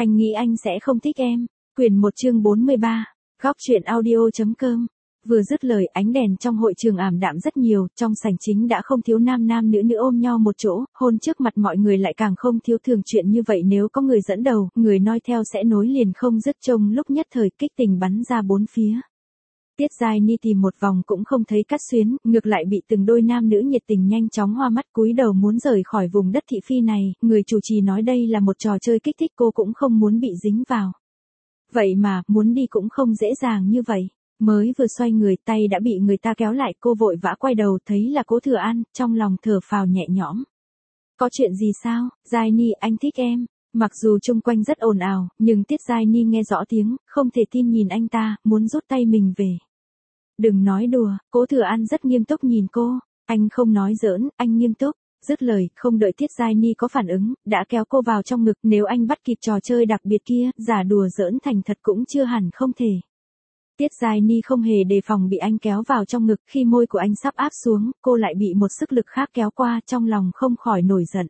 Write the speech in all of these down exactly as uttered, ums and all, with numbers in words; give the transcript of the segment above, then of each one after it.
Anh nghĩ anh sẽ không thích em. Quyển một chương bốn mươi ba. Góc truyện audio.com. Vừa dứt lời, ánh đèn trong hội trường ảm đạm rất nhiều, trong sảnh chính đã không thiếu nam nam nữ nữ ôm nhau một chỗ, hôn trước mặt mọi người lại càng không thiếu thường chuyện như vậy, nếu có người dẫn đầu, người noi theo sẽ nối liền không dứt, trông lúc nhất thời kích tình bắn ra bốn phía. Tiết Giai Ni tìm một vòng cũng không thấy Cát Xuyến, ngược lại bị từng đôi nam nữ nhiệt tình nhanh chóng hoa mắt, cúi đầu muốn rời khỏi vùng đất thị phi này, người chủ trì nói đây là một trò chơi kích thích, cô cũng không muốn bị dính vào. Vậy mà, muốn đi cũng không dễ dàng như vậy. Mới vừa xoay người, tay đã bị người ta kéo lại, cô vội vã quay đầu thấy là Cố Thừa An, trong lòng thở phào nhẹ nhõm. Có chuyện gì sao? Giai Ni, anh thích em. Mặc dù chung quanh rất ồn ào, nhưng Tiết Giai Ni nghe rõ tiếng, không thể tin nhìn anh ta, muốn rút tay mình về. Đừng nói đùa, Cố Thừa An rất nghiêm túc nhìn cô. Anh không nói giỡn, anh nghiêm túc. Dứt lời, không đợi Tiết Giai Ni có phản ứng, đã kéo cô vào trong ngực, nếu anh bắt kịp trò chơi đặc biệt kia, giả đùa giỡn thành thật cũng chưa hẳn không thể. Tiết Giai Ni không hề đề phòng bị anh kéo vào trong ngực, khi môi của anh sắp áp xuống, cô lại bị một sức lực khác kéo qua, trong lòng không khỏi nổi giận.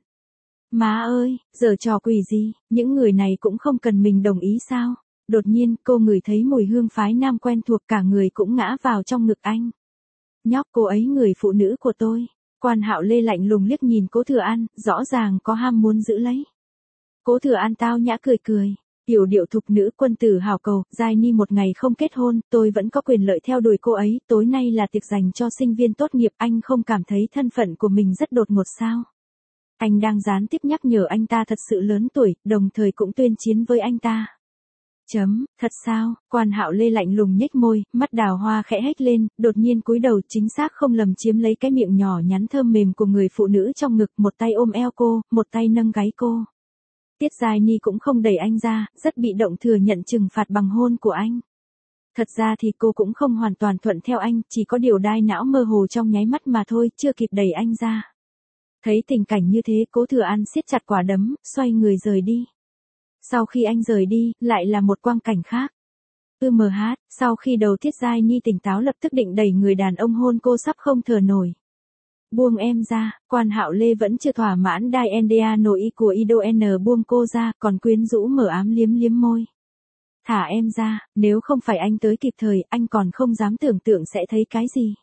Má ơi, giở trò quỷ gì, những người này cũng không cần mình đồng ý sao? Đột nhiên, cô ngửi thấy mùi hương phái nam quen thuộc, cả người cũng ngã vào trong ngực anh. Nhóc, cô ấy người phụ nữ của tôi. Quan Hạo Lê lạnh lùng liếc nhìn Cố Thừa An, rõ ràng có ham muốn giữ lấy. Cố Thừa An tao nhã cười cười. Tiểu điệu thục nữ quân tử hảo cầu, Giai Ni một ngày không kết hôn, tôi vẫn có quyền lợi theo đuổi cô ấy, tối nay là tiệc dành cho sinh viên tốt nghiệp, anh không cảm thấy thân phận của mình rất đột ngột sao? Anh đang gián tiếp nhắc nhở anh ta thật sự lớn tuổi, đồng thời cũng tuyên chiến với anh ta. Chấm, thật sao? Quan Hạo Lê lạnh lùng nhếch môi, mắt đào hoa khẽ hếch lên, đột nhiên cúi đầu, chính xác không lầm chiếm lấy cái miệng nhỏ nhắn thơm mềm của người phụ nữ trong ngực, một tay ôm eo cô, một tay nâng gáy cô. Tiết Giai Ni cũng không đẩy anh ra, rất bị động thừa nhận trừng phạt bằng hôn của anh. Thật ra thì cô cũng không hoàn toàn thuận theo anh, chỉ có điều đai não mơ hồ trong nháy mắt mà thôi, chưa kịp đẩy anh ra. Thấy tình cảnh như thế, Cố Thừa An siết chặt quả đấm, xoay người rời đi. Sau khi anh rời đi, lại là một quang cảnh khác. ư em hát, sau khi đầu Tiết Giai Ni tỉnh táo lập tức định đẩy người đàn ông hôn cô sắp không thở nổi. Buông em ra, Quan Hạo Lê vẫn chưa thỏa mãn, đai en đê a nội y của Ido N buông cô ra, còn quyến rũ mở ám liếm liếm môi. Thả em ra, nếu không phải anh tới kịp thời, anh còn không dám tưởng tượng sẽ thấy cái gì.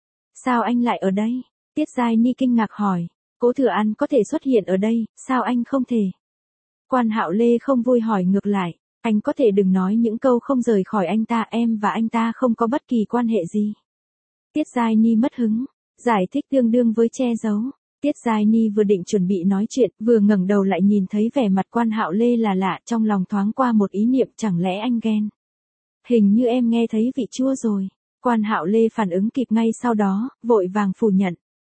Sao anh lại ở đây? Tiết Giai Ni kinh ngạc hỏi. Cố Thừa An có thể xuất hiện ở đây, sao anh không thể? Quan Hạo Lê không vui hỏi ngược lại, anh có thể đừng nói những câu không rời khỏi anh ta, em và anh ta không có bất kỳ quan hệ gì. Tiết Giai Ni mất hứng. Giải thích tương đương với che giấu. Tiết Giai Ni vừa định chuẩn bị nói chuyện, vừa ngẩng đầu lại nhìn thấy vẻ mặt Quan Hạo Lê là lạ, trong lòng thoáng qua một ý niệm, chẳng lẽ anh ghen? Hình như em nghe thấy vị chua rồi. Quan Hạo Lê phản ứng kịp ngay sau đó, vội vàng phủ nhận.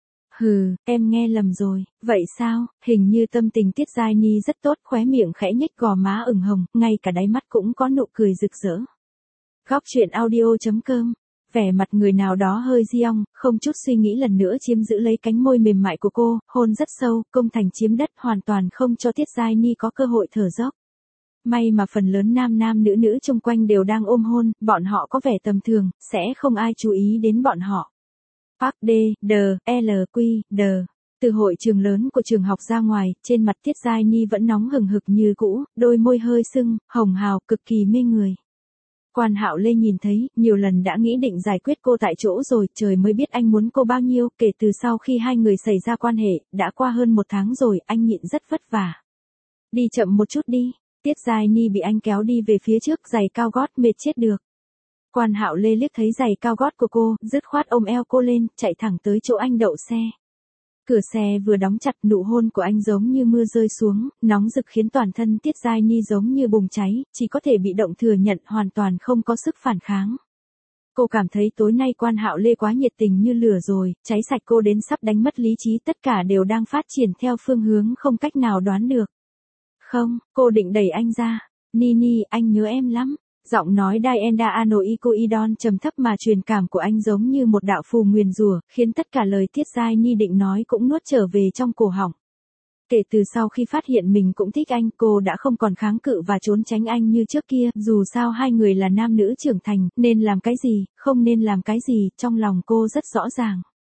Hừ, em nghe lầm rồi, vậy sao? Hình như tâm tình Tiết Giai Ni rất tốt, khóe miệng khẽ nhếch, gò má ửng hồng, ngay cả đáy mắt cũng có nụ cười rực rỡ. Góc truyện audio.com. Vẻ mặt người nào đó hơi diong, không chút suy nghĩ lần nữa chiếm giữ lấy cánh môi mềm mại của cô, hôn rất sâu, công thành chiếm đất, hoàn toàn không cho Tiết Giai Ni có cơ hội thở dốc. May mà phần lớn nam nam nữ nữ xung quanh đều đang ôm hôn, bọn họ có vẻ tầm thường, sẽ không ai chú ý đến bọn họ. Park D, D, L, Q, D. Từ hội trường lớn của trường học ra ngoài, trên mặt Tiết Giai Ni vẫn nóng hừng hực như cũ, đôi môi hơi sưng, hồng hào, cực kỳ mê người. Quan Hạo Lê nhìn thấy, nhiều lần đã nghĩ định giải quyết cô tại chỗ rồi, trời mới biết anh muốn cô bao nhiêu, kể từ sau khi hai người xảy ra quan hệ, đã qua hơn một tháng rồi, anh nhịn rất vất vả. Đi chậm một chút đi, Tiết Giai Ni bị anh kéo đi về phía trước, giày cao gót mệt chết được. Quan Hạo Lê liếc thấy giày cao gót của cô, dứt khoát ôm eo cô lên, chạy thẳng tới chỗ anh đậu xe. Cửa xe vừa đóng chặt, nụ hôn của anh giống như mưa rơi xuống, nóng rực khiến toàn thân Tiết Giai Ni giống như bùng cháy, chỉ có thể bị động thừa nhận, hoàn toàn không có sức phản kháng. Cô cảm thấy tối nay Quan Hạo Lê quá nhiệt tình như lửa rồi, cháy sạch cô đến sắp đánh mất lý trí, tất cả đều đang phát triển theo phương hướng không cách nào đoán được. Không, cô định đẩy anh ra. Nini, anh nhớ em lắm. Giọng nói Diana Anoiko Idon trầm thấp mà truyền cảm của anh giống như một đạo phù nguyền rủa, khiến tất cả lời Tiết Giai Ni định nói cũng nuốt trở về trong cổ họng. Kể từ sau khi phát hiện mình cũng thích anh, cô đã không còn kháng cự và trốn tránh anh như trước kia, dù sao hai người là nam nữ trưởng thành, nên làm cái gì, không nên làm cái gì, trong lòng cô rất rõ ràng.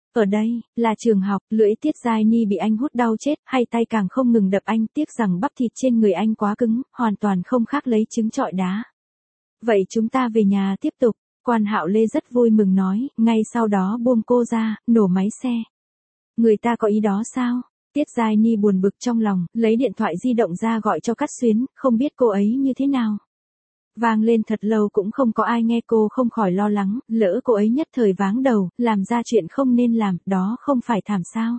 Ở đây, là trường học, lưỡi Tiết Giai Ni bị anh hút đau chết, hay tay càng không ngừng đập anh, tiếc rằng bắp thịt trên người anh quá cứng, hoàn toàn không khác lấy trứng trọi đá. Vậy chúng ta về nhà tiếp tục, Quan Hạo Lê rất vui mừng nói, ngay sau đó buông cô ra, nổ máy xe. Người ta có ý đó sao? Tiết Giai Ni buồn bực trong lòng, lấy điện thoại di động ra gọi cho Cát Xuyến, không biết cô ấy như thế nào. Vang lên thật lâu cũng không có ai nghe, cô không khỏi lo lắng, lỡ cô ấy nhất thời váng đầu, làm ra chuyện không nên làm, đó không phải thảm sao.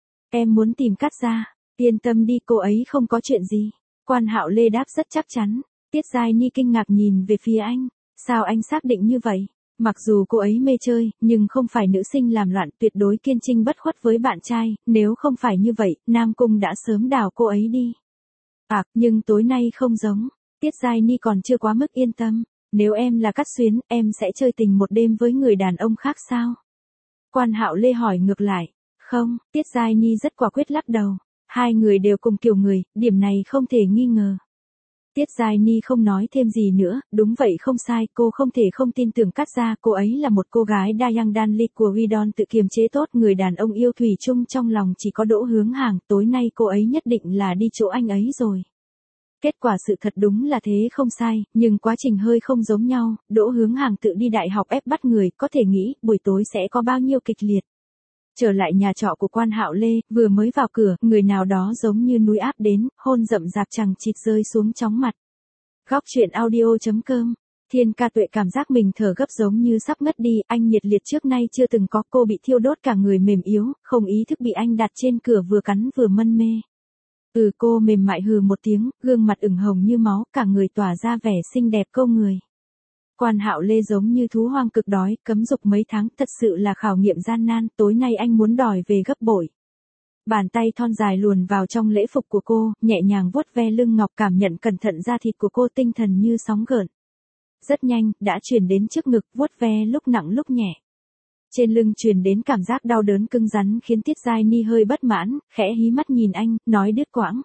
Em muốn tìm Cát gia, yên tâm đi, cô ấy không có chuyện gì. Quan Hạo Lê đáp rất chắc chắn. Tiết Giai Ni kinh ngạc nhìn về phía anh, sao anh xác định như vậy? Mặc dù cô ấy mê chơi, nhưng không phải nữ sinh làm loạn, tuyệt đối kiên trinh bất khuất với bạn trai, nếu không phải như vậy, Nam Cung đã sớm đào cô ấy đi. À, nhưng tối nay không giống. Tiết Giai Ni còn chưa quá mức yên tâm, nếu em là Cát Xuyến, em sẽ chơi tình một đêm với người đàn ông khác sao? Quan Hạo Lê hỏi ngược lại, không, Tiết Giai Ni rất quả quyết lắc đầu, hai người đều cùng kiểu người, điểm này không thể nghi ngờ. Tiết Giai Ni không nói thêm gì nữa, đúng vậy không sai, cô không thể không tin tưởng Cát gia, cô ấy là một cô gái đa yang đan ly của Widon tự kiềm chế tốt, người đàn ông yêu thủy chung trong lòng chỉ có Đỗ Hướng Hàng, tối nay cô ấy nhất định là đi chỗ anh ấy rồi. Kết quả sự thật đúng là thế không sai, nhưng quá trình hơi không giống nhau, Đỗ Hướng Hàng tự đi đại học ép bắt người, có thể nghĩ, buổi tối sẽ có bao nhiêu kịch liệt. Trở lại nhà trọ của Quan Hạo Lê, vừa mới vào cửa, người nào đó giống như núi áp đến, hôn rậm rạp chằng chịt rơi xuống chóng mặt. Góc truyện audio chấm com. Thiên Ca Tuệ cảm giác mình thở gấp giống như sắp ngất đi, anh nhiệt liệt trước nay chưa từng có, cô bị thiêu đốt cả người mềm yếu, không ý thức bị anh đặt trên cửa vừa cắn vừa mân mê. Ừ, cô mềm mại hừ một tiếng, gương mặt ửng hồng như máu, cả người tỏa ra vẻ xinh đẹp câu người. Quan Hạo Lê giống như thú hoang cực đói, cấm dục mấy tháng, thật sự là khảo nghiệm gian nan, tối nay anh muốn đòi về gấp bội. Bàn tay thon dài luồn vào trong lễ phục của cô, nhẹ nhàng vuốt ve lưng ngọc, cảm nhận cẩn thận da thịt của cô, tinh thần như sóng gợn. Rất nhanh, đã truyền đến trước ngực, vuốt ve lúc nặng lúc nhẹ. Trên lưng truyền đến cảm giác đau đớn cứng rắn khiến Tiết Giai Ni hơi bất mãn, khẽ hí mắt nhìn anh, nói đứt quãng.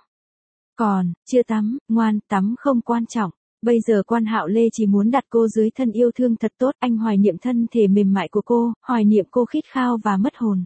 Còn, chưa tắm, ngoan, tắm không quan trọng. Bây giờ Quan Hạo Lê chỉ muốn đặt cô dưới thân yêu thương thật tốt, anh hoài niệm thân thể mềm mại của cô, hoài niệm cô khít khao và mất hồn.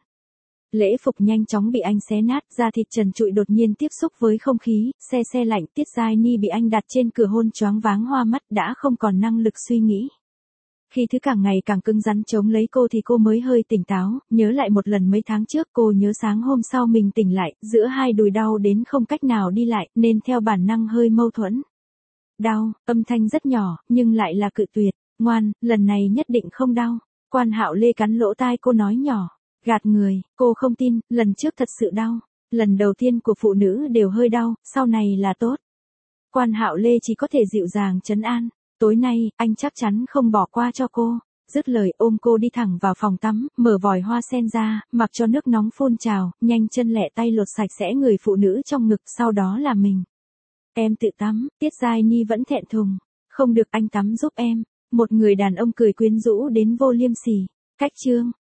Lễ phục nhanh chóng bị anh xé nát, da thịt trần trụi đột nhiên tiếp xúc với không khí, se se lạnh, Tiết Giai Ni bị anh đặt trên cửa hôn choáng váng hoa mắt, đã không còn năng lực suy nghĩ. Khi thứ càng ngày càng cứng rắn chống lấy cô thì cô mới hơi tỉnh táo, nhớ lại một lần mấy tháng trước, cô nhớ sáng hôm sau mình tỉnh lại, giữa hai đùi đau đến không cách nào đi lại, nên theo bản năng hơi mâu thuẫn. Đau, âm thanh rất nhỏ, nhưng lại là cự tuyệt, ngoan, lần này nhất định không đau. Quan Hạo Lê cắn lỗ tai cô nói nhỏ, gạt người, cô không tin, lần trước thật sự đau. Lần đầu tiên của phụ nữ đều hơi đau, sau này là tốt. Quan Hạo Lê chỉ có thể dịu dàng trấn an, tối nay, anh chắc chắn không bỏ qua cho cô. Dứt lời ôm cô đi thẳng vào phòng tắm, mở vòi hoa sen ra, mặc cho nước nóng phun trào, nhanh chân lẹ tay lột sạch sẽ người phụ nữ trong ngực, sau đó là mình. Em tự tắm, Tiết Giai Ni vẫn thẹn thùng. Không được, anh tắm giúp em. Một người đàn ông cười quyến rũ đến vô liêm sỉ. Cách chương.